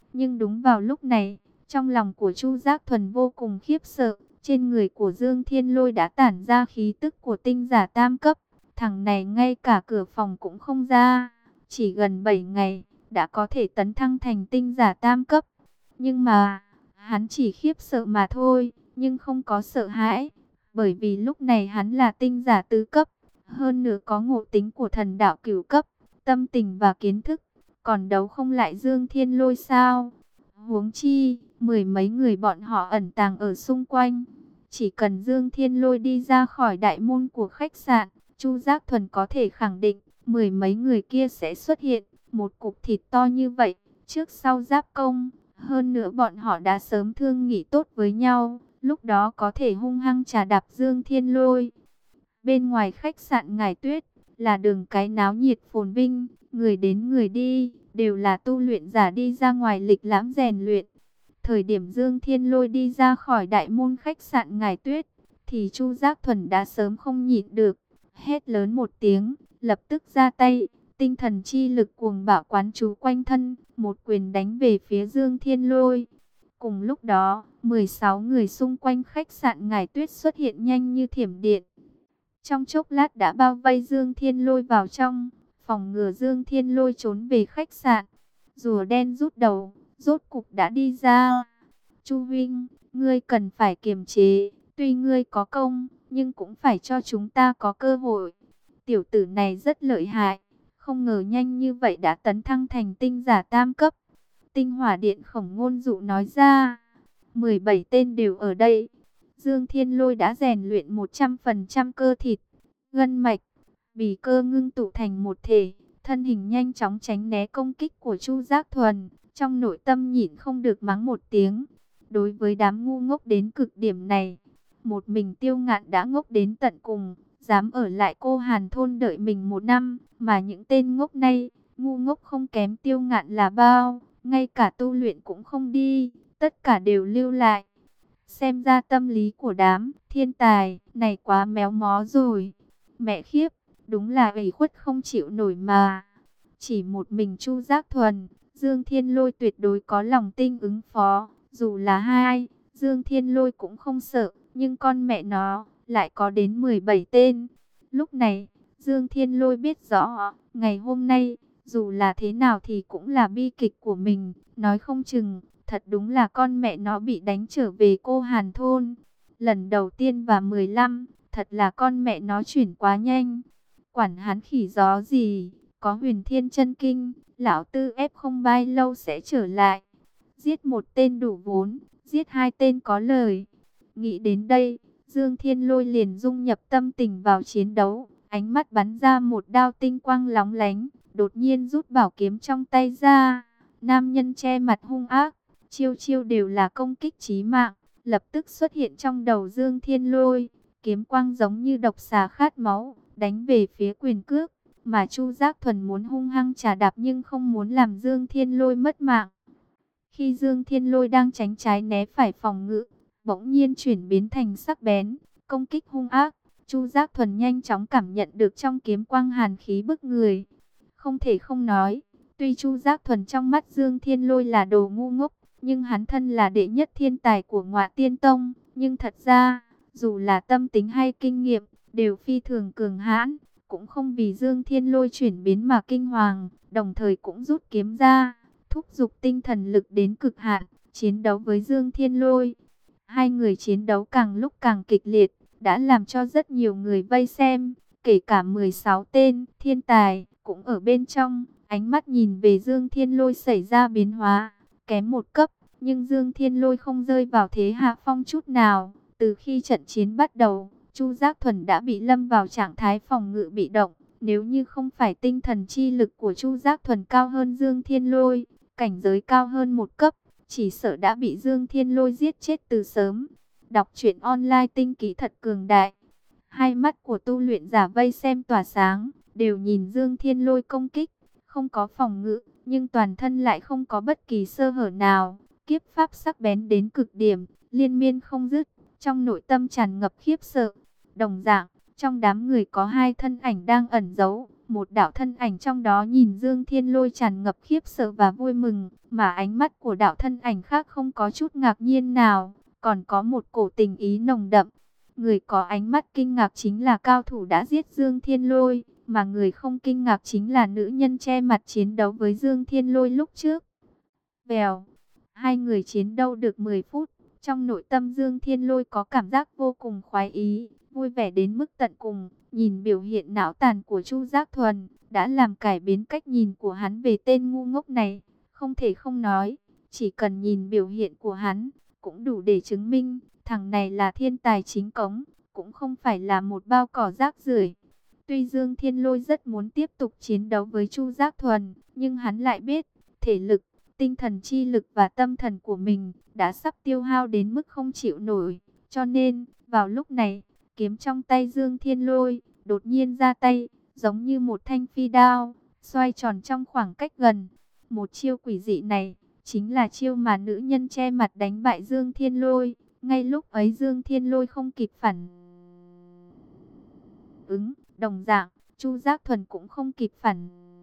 Nhưng đúng vào lúc này, trong lòng của Chu Giác Thuần vô cùng khiếp sợ, trên người của Dương Thiên Lôi đã tản ra khí tức của tinh giả tam cấp. Thằng này ngay cả cửa phòng cũng không ra, chỉ gần bảy ngày đã có thể tấn thăng thành tinh giả tam cấp. Nhưng mà, hắn chỉ khiếp sợ mà thôi, nhưng không có sợ hãi, bởi vì lúc này hắn là tinh giả tứ cấp, hơn nữa có ngộ tính của thần đạo cửu cấp, tâm tình và kiến thức, còn đấu không lại Dương Thiên Lôi sao? Huống chi, mười mấy người bọn họ ẩn tàng ở xung quanh, chỉ cần Dương Thiên Lôi đi ra khỏi đại môn của khách sạn, Chu Giác Thuần có thể khẳng định, mười mấy người kia sẽ xuất hiện, một cục thịt to như vậy, trước sau giáp công. Hơn nữa bọn họ đã sớm thương nghị tốt với nhau, lúc đó có thể hung hăng trà đạp Dương Thiên Lôi. Bên ngoài khách sạn Ngải Tuyết, là đường cái náo nhiệt phồn vinh, người đến người đi, đều là tu luyện giả đi ra ngoài lịch lãm rèn luyện. Thời điểm Dương Thiên Lôi đi ra khỏi đại môn khách sạn Ngải Tuyết, thì Chu Giác Thuần đã sớm không nhịn được, hét lớn một tiếng, lập tức ra tay, tinh thần chi lực cuồng bạo quán trú quanh thân, một quyền đánh về phía Dương Thiên Lôi. Cùng lúc đó, mười sáu người xung quanh khách sạn Ngải Tuyết xuất hiện nhanh như thiểm điện. Trong chốc lát đã bao vây Dương Thiên Lôi vào trong, phòng ngừa Dương Thiên Lôi trốn về khách sạn. Rùa đen rút đầu, rốt cục đã đi ra. Chu huynh, ngươi cần phải kiềm chế, tuy ngươi có công, nhưng cũng phải cho chúng ta có cơ hội. Tiểu tử này rất lợi hại, không ngờ nhanh như vậy đã tấn thăng thành tinh giả tam cấp. Tinh Hỏa Điện Khổng Ngôn Dụ nói ra, mười bảy tên đều ở đây. Dương Thiên Lôi đã rèn luyện một trăm phần trăm cơ thịt, gân mạch, bì cơ ngưng tụ thành một thể, thân hình nhanh chóng tránh né công kích của Chu Giác Thuần, trong nội tâm nhịn không được mắng một tiếng. Đối với đám ngu ngốc đến cực điểm này, một mình Tiêu Ngạn đã ngốc đến tận cùng, dám ở lại Cô Hàn thôn đợi mình một năm, mà những tên ngốc này, ngu ngốc không kém Tiêu Ngạn là bao, ngay cả tu luyện cũng không đi, tất cả đều lưu lại. Xem ra tâm lý của đám thiên tài này quá méo mó rồi. Mẹ khiếp, đúng là ủy khuất không chịu nổi mà. Chỉ một mình Chu Giác Thuần, Dương Thiên Lôi tuyệt đối có lòng tin ứng phó. Dù là hai, Dương Thiên Lôi cũng không sợ, nhưng con mẹ nó lại có đến mười bảy tên. Lúc này, Dương Thiên Lôi biết rõ, ngày hôm nay, dù là thế nào thì cũng là bi kịch của mình, nói không chừng. Thật đúng là con mẹ nó bị đánh trở về Cô Hàn thôn. Lần đầu tiên và mười lăm, thật là con mẹ nó chuyển quá nhanh. Quản hắn khỉ gió gì, có Huyền Thiên Chân Kinh, lão tư ép không bao lâu sẽ trở lại. Giết một tên đủ vốn, giết hai tên có lời. Nghĩ đến đây, Dương Thiên Lôi liền dung nhập tâm tình vào chiến đấu, ánh mắt bắn ra một đao tinh quang lóng lánh, đột nhiên rút bảo kiếm trong tay ra. Nam nhân che mặt hung ác, chiêu chiêu đều là công kích chí mạng, lập tức xuất hiện trong đầu Dương Thiên Lôi, kiếm quang giống như độc xà khát máu, đánh về phía quyền cước, mà Chu Giác Thuần muốn hung hăng trà đạp nhưng không muốn làm Dương Thiên Lôi mất mạng. Khi Dương Thiên Lôi đang tránh trái né phải phòng ngự, bỗng nhiên chuyển biến thành sắc bén, công kích hung ác, Chu Giác Thuần nhanh chóng cảm nhận được trong kiếm quang hàn khí bức người. Không thể không nói, tuy Chu Giác Thuần trong mắt Dương Thiên Lôi là đồ ngu ngốc, nhưng hắn thân là đệ nhất thiên tài của Ngọa Tiên Tông, nhưng thật ra, dù là tâm tính hay kinh nghiệm, đều phi thường cường hãn, cũng không vì Dương Thiên Lôi chuyển biến mà kinh hoàng, đồng thời cũng rút kiếm ra, thúc giục tinh thần lực đến cực hạn, chiến đấu với Dương Thiên Lôi. Hai người chiến đấu càng lúc càng kịch liệt, đã làm cho rất nhiều người vây xem, kể cả mười sáu tên thiên tài cũng ở bên trong, ánh mắt nhìn về Dương Thiên Lôi xảy ra biến hóa, kém một cấp, nhưng Dương Thiên Lôi không rơi vào thế hạ phong chút nào. Từ khi trận chiến bắt đầu, Chu Giác Thuần đã bị lâm vào trạng thái phòng ngự bị động. Nếu như không phải tinh thần chi lực của Chu Giác Thuần cao hơn Dương Thiên Lôi, cảnh giới cao hơn một cấp, chỉ sợ đã bị Dương Thiên Lôi giết chết từ sớm. Đọc truyện online tinh ký thật cường đại. Hai mắt của tu luyện giả vây xem tỏa sáng, đều nhìn Dương Thiên Lôi công kích, không có phòng ngự, nhưng toàn thân lại không có bất kỳ sơ hở nào. Kiếp pháp sắc bén đến cực điểm, liên miên không dứt, trong nội tâm tràn ngập khiếp sợ. Đồng dạng, trong đám người có hai thân ảnh đang ẩn giấu, Một đạo thân ảnh trong đó nhìn Dương Thiên Lôi tràn ngập khiếp sợ và vui mừng, mà ánh mắt của đạo thân ảnh khác không có chút ngạc nhiên nào, còn có một cổ tình ý nồng đậm. Người có ánh mắt kinh ngạc chính là cao thủ đã giết Dương Thiên Lôi, mà người không kinh ngạc chính là nữ nhân che mặt chiến đấu với Dương Thiên Lôi lúc trước. Bèo, hai người chiến đấu được mười phút, trong nội tâm Dương Thiên Lôi có cảm giác vô cùng khoái ý, vui vẻ đến mức tận cùng. Nhìn biểu hiện não tàn của Chu Giác Thuần, đã làm cải biến cách nhìn của hắn về tên ngu ngốc này. Không thể không nói, chỉ cần nhìn biểu hiện của hắn, cũng đủ để chứng minh, thằng này là thiên tài chính cống, cũng không phải là một bao cỏ rác rưởi. Tuy Dương Thiên Lôi rất muốn tiếp tục chiến đấu với Chu Giác Thuần, nhưng hắn lại biết, thể lực, tinh thần chi lực và tâm thần của mình đã sắp tiêu hao đến mức không chịu nổi. Cho nên, vào lúc này, kiếm trong tay Dương Thiên Lôi đột nhiên ra tay, giống như một thanh phi đao, xoay tròn trong khoảng cách gần. Một chiêu quỷ dị này, chính là chiêu mà nữ nhân che mặt đánh bại Dương Thiên Lôi. Ngay lúc ấy Dương Thiên Lôi không kịp phản ứng, đồng dạng, Chu Giác Thuần cũng không kịp phản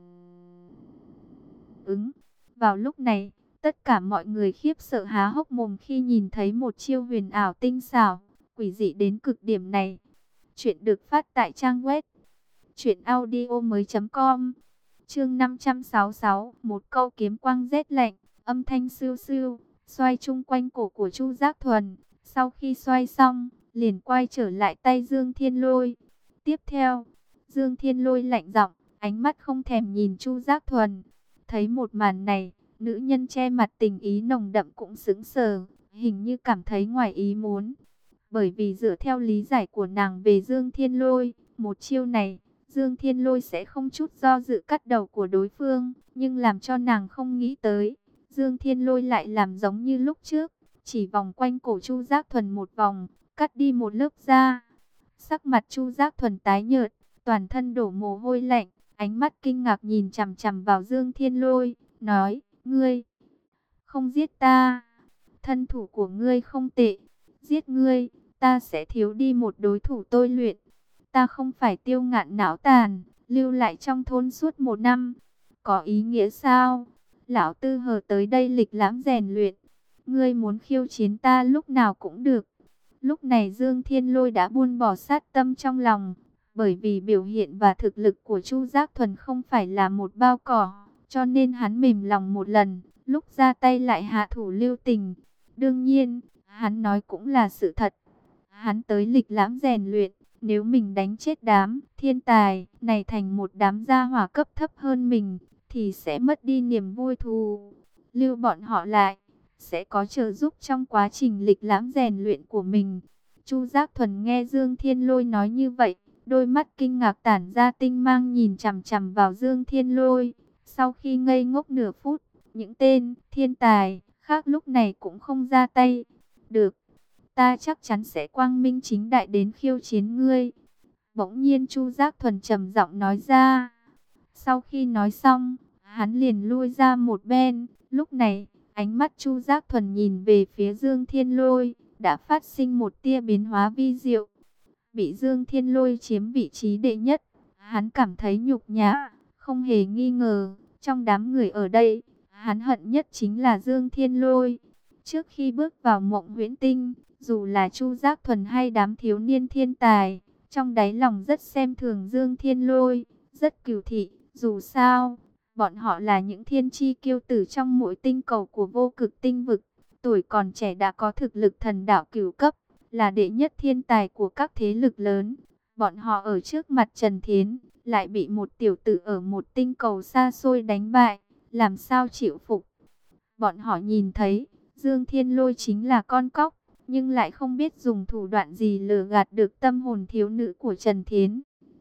ứng. Vào lúc này, tất cả mọi người khiếp sợ há hốc mồm khi nhìn thấy một chiêu huyền ảo tinh xảo, quỷ dị đến cực điểm này. Chuyện được phát tại trang web truyện audio mới chấm com. Chương năm trăm sáu mươi sáu, một câu kiếm quang rét lạnh, âm thanh sưu sưu, xoay chung quanh cổ của Chu Giác Thuần. Sau khi xoay xong, liền quay trở lại tay Dương Thiên Lôi. Tiếp theo, Dương Thiên Lôi lạnh giọng, ánh mắt không thèm nhìn Chu Giác Thuần. Thấy một màn này, nữ nhân che mặt tình ý nồng đậm cũng sững sờ, hình như cảm thấy ngoài ý muốn. Bởi vì dựa theo lý giải của nàng về Dương Thiên Lôi, một chiêu này, Dương Thiên Lôi sẽ không chút do dự cắt đầu của đối phương. Nhưng làm cho nàng không nghĩ tới, Dương Thiên Lôi lại làm giống như lúc trước, chỉ vòng quanh cổ Chu Giác Thuần một vòng, cắt đi một lớp da. Sắc mặt Chu Giác Thuần tái nhợt, toàn thân đổ mồ hôi lạnh, ánh mắt kinh ngạc nhìn chằm chằm vào Dương Thiên Lôi, nói, ngươi không giết ta, thân thủ của ngươi không tệ, giết ngươi, ta sẽ thiếu đi một đối thủ tôi luyện. Ta không phải tiêu ngạn não tàn, lưu lại trong thôn suốt một năm, có ý nghĩa sao? Lão Tư hờ tới đây lịch lãm rèn luyện, ngươi muốn khiêu chiến ta lúc nào cũng được. Lúc này Dương Thiên Lôi đã buông bỏ sát tâm trong lòng, bởi vì biểu hiện và thực lực của Chu Giác Thuần không phải là một bao cỏ, cho nên hắn mềm lòng một lần, lúc ra tay lại hạ thủ lưu tình. Đương nhiên, hắn nói cũng là sự thật. Hắn tới lịch lãm rèn luyện, nếu mình đánh chết đám thiên tài này thành một đám gia hỏa cấp thấp hơn mình, thì sẽ mất đi niềm vui thù. Lưu bọn họ lại, sẽ có trợ giúp trong quá trình lịch lãm rèn luyện của mình. Chu Giác Thuần nghe Dương Thiên Lôi nói như vậy, đôi mắt kinh ngạc tản ra tinh mang nhìn chằm chằm vào Dương Thiên Lôi. Sau khi ngây ngốc nửa phút, những tên thiên tài khác lúc này cũng không ra tay. Được, ta chắc chắn sẽ quang minh chính đại đến khiêu chiến ngươi. Bỗng nhiên Chu Giác Thuần trầm giọng nói ra. Sau khi nói xong, hắn liền lui ra một bên. Lúc này, ánh mắt Chu Giác Thuần nhìn về phía Dương Thiên Lôi, đã phát sinh một tia biến hóa vi diệu. Bị Dương Thiên Lôi chiếm vị trí đệ nhất, hắn cảm thấy nhục nhã, không hề nghi ngờ. Trong đám người ở đây, hắn hận nhất chính là Dương Thiên Lôi. Trước khi bước vào Mộng Huyễn Tinh, dù là Chu Giác Thuần hay đám thiếu niên thiên tài, trong đáy lòng rất xem thường Dương Thiên Lôi, rất cừu thị. Dù sao, bọn họ là những thiên chi kiêu tử trong mỗi tinh cầu của vô cực tinh vực. Tuổi còn trẻ đã có thực lực thần đạo cửu cấp, là đệ nhất thiên tài của các thế lực lớn. Bọn họ ở trước mặt Trần Thiến, lại bị một tiểu tử ở một tinh cầu xa xôi đánh bại, làm sao chịu phục. Bọn họ nhìn thấy, Dương Thiên Lôi chính là con cóc, nhưng lại không biết dùng thủ đoạn gì lừa gạt được tâm hồn thiếu nữ của Trần Thiến.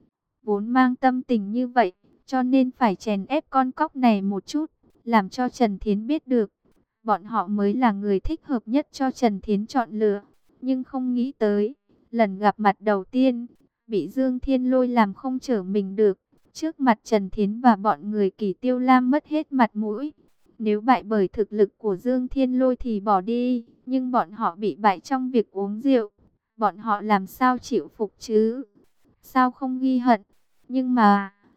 Vốn mang tâm tình như vậy, cho nên phải chèn ép con cóc này một chút, làm cho Trần Thiến biết được, bọn họ mới là người thích hợp nhất cho Trần Thiến chọn lựa. Nhưng không nghĩ tới, lần gặp mặt đầu tiên, bị Dương Thiên Lôi làm không trở mình được. Trước mặt Trần Thiến và bọn người Kỳ Tiêu Lam mất hết mặt mũi. Nếu bại bởi thực lực của Dương Thiên Lôi thì bỏ đi, nhưng bọn họ bị bại trong việc uống rượu. Bọn họ làm sao chịu phục chứ? Sao không ghi hận? Nhưng mà,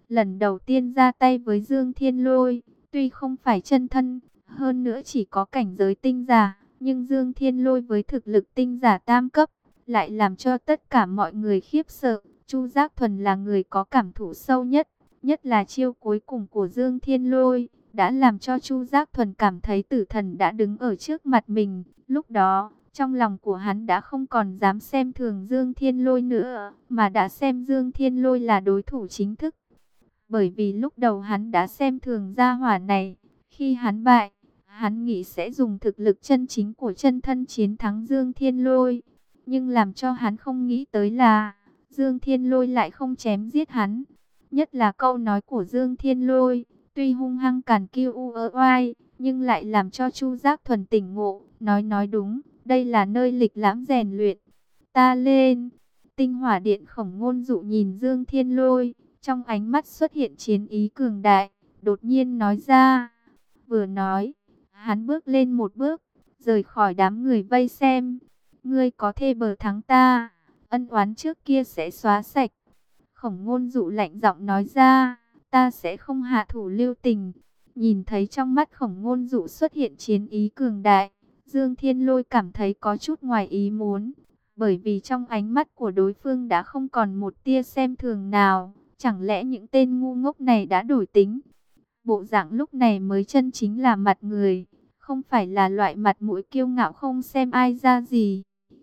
lần đầu tiên ra tay với Dương Thiên Lôi, tuy không phải chân thân, hơn nữa chỉ có cảnh giới tinh giả, nhưng Dương Thiên Lôi với thực lực tinh giả tam cấp, lại làm cho tất cả mọi người khiếp sợ. Chu Giác Thuần là người có cảm thụ sâu nhất, nhất là chiêu cuối cùng của Dương Thiên Lôi, đã làm cho Chu Giác Thuần cảm thấy tử thần đã đứng ở trước mặt mình. Lúc đó, trong lòng của hắn đã không còn dám xem thường Dương Thiên Lôi nữa, mà đã xem Dương Thiên Lôi là đối thủ chính thức. Bởi vì lúc đầu hắn đã xem thường gia hỏa này, khi hắn bại, hắn nghĩ sẽ dùng thực lực chân chính của chân thân chiến thắng Dương Thiên Lôi. Nhưng làm cho hắn không nghĩ tới là, Dương Thiên Lôi lại không chém giết hắn. Nhất là câu nói của Dương Thiên Lôi, tuy hung hăng càn kiêu u ơ oai, nhưng lại làm cho Chu Giác Thuần tỉnh ngộ, nói nói đúng, đây là nơi lịch lãm rèn luyện. Ta lên, tinh hỏa điện Khổng Ngôn Dụ nhìn Dương Thiên Lôi, trong ánh mắt xuất hiện chiến ý cường đại, đột nhiên nói ra. Vừa nói, hắn bước lên một bước, rời khỏi đám người vây xem. Ngươi có thê bờ thắng ta, ân oán trước kia sẽ xóa sạch. Khổng Ngôn Dụ lạnh giọng nói ra, ta sẽ không hạ thủ lưu tình. Nhìn thấy trong mắt Khổng Ngôn Dụ xuất hiện chiến ý cường đại, Dương Thiên Lôi cảm thấy có chút ngoài ý muốn, bởi vì trong ánh mắt của đối phương đã không còn một tia xem thường nào. Chẳng lẽ những tên ngu ngốc này đã đổi tính? Bộ dạng lúc này mới chân chính là mặt người, không phải là loại mặt mũi kiêu ngạo không xem ai ra gì.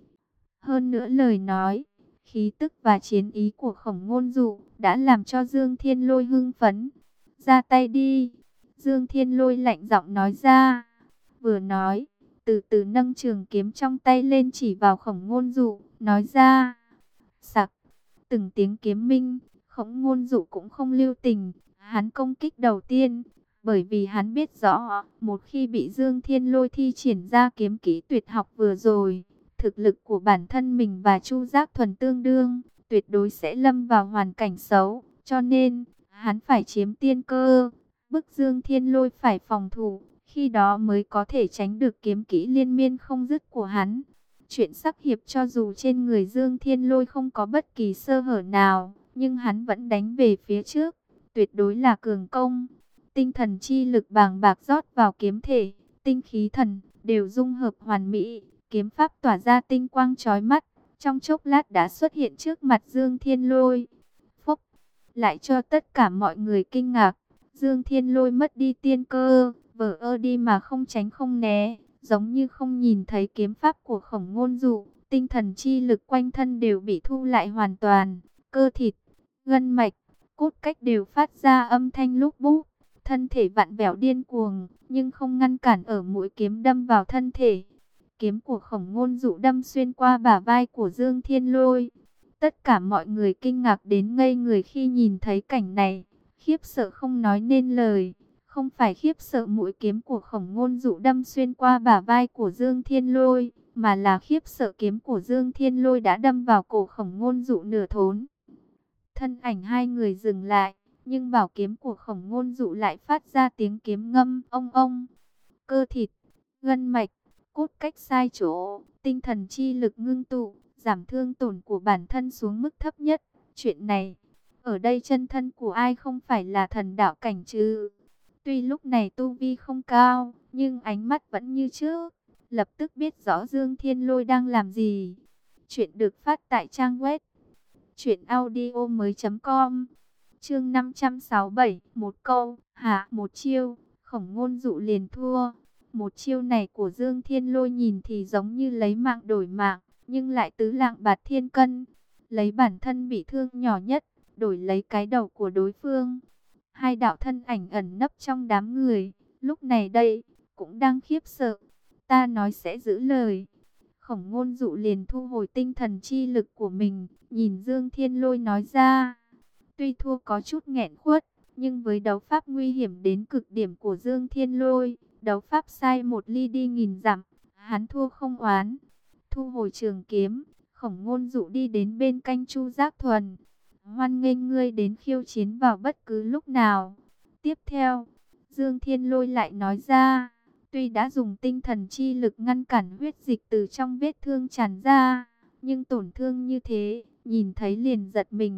Hơn nữa lời nói, khí tức và chiến ý của Khổng Ngôn Dụ đã làm cho Dương Thiên Lôi hưng phấn. Ra tay đi, Dương Thiên Lôi lạnh giọng nói ra. Vừa nói, từ từ nâng trường kiếm trong tay lên chỉ vào Khổng Ngôn Dụ, nói ra. Sặc, từng tiếng kiếm minh, Khổng Ngôn Dụ cũng không lưu tình, hắn công kích đầu tiên, bởi vì hắn biết rõ, một khi bị Dương Thiên Lôi thi triển ra kiếm kỹ tuyệt học vừa rồi, thực lực của bản thân mình và Chu Giác Thuần tương đương, tuyệt đối sẽ lâm vào hoàn cảnh xấu, cho nên, hắn phải chiếm tiên cơ, bức Dương Thiên Lôi phải phòng thủ, khi đó mới có thể tránh được kiếm kỹ liên miên không dứt của hắn. Chuyện sắc hiệp cho dù trên người Dương Thiên Lôi không có bất kỳ sơ hở nào, nhưng hắn vẫn đánh về phía trước, tuyệt đối là cường công. Tinh thần chi lực bàng bạc rót vào kiếm thể, tinh khí thần đều dung hợp hoàn mỹ, kiếm pháp tỏa ra tinh quang chói mắt, trong chốc lát đã xuất hiện trước mặt Dương Thiên Lôi. Phốc, lại cho tất cả mọi người kinh ngạc, Dương Thiên Lôi mất đi tiên cơ, vờ ơ đi mà không tránh không né, giống như không nhìn thấy kiếm pháp của Khổng Ngôn Dụ, tinh thần chi lực quanh thân đều bị thu lại hoàn toàn, cơ thịt, gân mạch, cốt cách đều phát ra âm thanh lúc búp, thân thể vặn vẹo điên cuồng, nhưng không ngăn cản ở mũi kiếm đâm vào thân thể. Kiếm của Khổng Ngôn Dụ đâm xuyên qua bả vai của Dương Thiên Lôi. Tất cả mọi người kinh ngạc đến ngây người khi nhìn thấy cảnh này, khiếp sợ không nói nên lời. Không phải khiếp sợ mũi kiếm của Khổng Ngôn Dụ đâm xuyên qua bả vai của Dương Thiên Lôi, mà là khiếp sợ kiếm của Dương Thiên Lôi đã đâm vào cổ Khổng Ngôn Dụ nửa thốn. Thân ảnh hai người dừng lại, nhưng bảo kiếm của Khổng Ngôn Dụ lại phát ra tiếng kiếm ngâm ông ông. Cơ thịt, gân mạch, cốt cách sai chỗ, tinh thần chi lực ngưng tụ, giảm thương tổn của bản thân xuống mức thấp nhất. Chuyện này, ở đây chân thân của ai không phải là thần đạo cảnh chứ? Tuy lúc này tu vi không cao, nhưng ánh mắt vẫn như trước, lập tức biết rõ Dương Thiên Lôi đang làm gì. Chuyện được phát tại trang web truyện audio mới.com. Chương năm trăm sáu mươi bảy, một câu, hạ một chiêu, Khổng Ngôn Dụ liền thua. Một chiêu này của Dương Thiên Lôi nhìn thì giống như lấy mạng đổi mạng, nhưng lại tứ lạng bạt thiên cân, lấy bản thân bị thương nhỏ nhất, đổi lấy cái đầu của đối phương. Hai đạo thân ảnh ẩn nấp trong đám người, lúc này đây, cũng đang khiếp sợ. Ta nói sẽ giữ lời. Khổng Ngôn Dụ liền thu hồi tinh thần chi lực của mình, nhìn Dương Thiên Lôi nói ra. Tuy thua có chút nghẹn khuất, nhưng với đấu pháp nguy hiểm đến cực điểm của Dương Thiên Lôi, đấu pháp sai một ly đi nghìn dặm, hắn thua không oán. Thu hồi trường kiếm, Khổng Ngôn Dụ đi đến bên cạnh Chu Giác Thuần. Hoan nghênh ngươi đến khiêu chiến vào bất cứ lúc nào. Tiếp theo, Dương Thiên Lôi lại nói ra, tuy đã dùng tinh thần chi lực ngăn cản huyết dịch từ trong vết thương tràn ra, nhưng tổn thương như thế, nhìn thấy liền giật mình.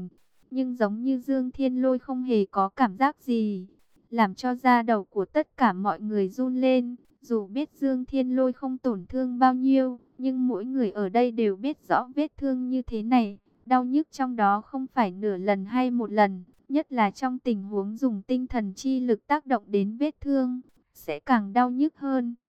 Nhưng giống như Dương Thiên Lôi không hề có cảm giác gì, làm cho da đầu của tất cả mọi người run lên. Dù biết Dương Thiên Lôi không tổn thương bao nhiêu, nhưng mỗi người ở đây đều biết rõ vết thương như thế này, đau nhức trong đó không phải nửa lần hay một lần, nhất là trong tình huống dùng tinh thần chi lực tác động đến vết thương, sẽ càng đau nhức hơn.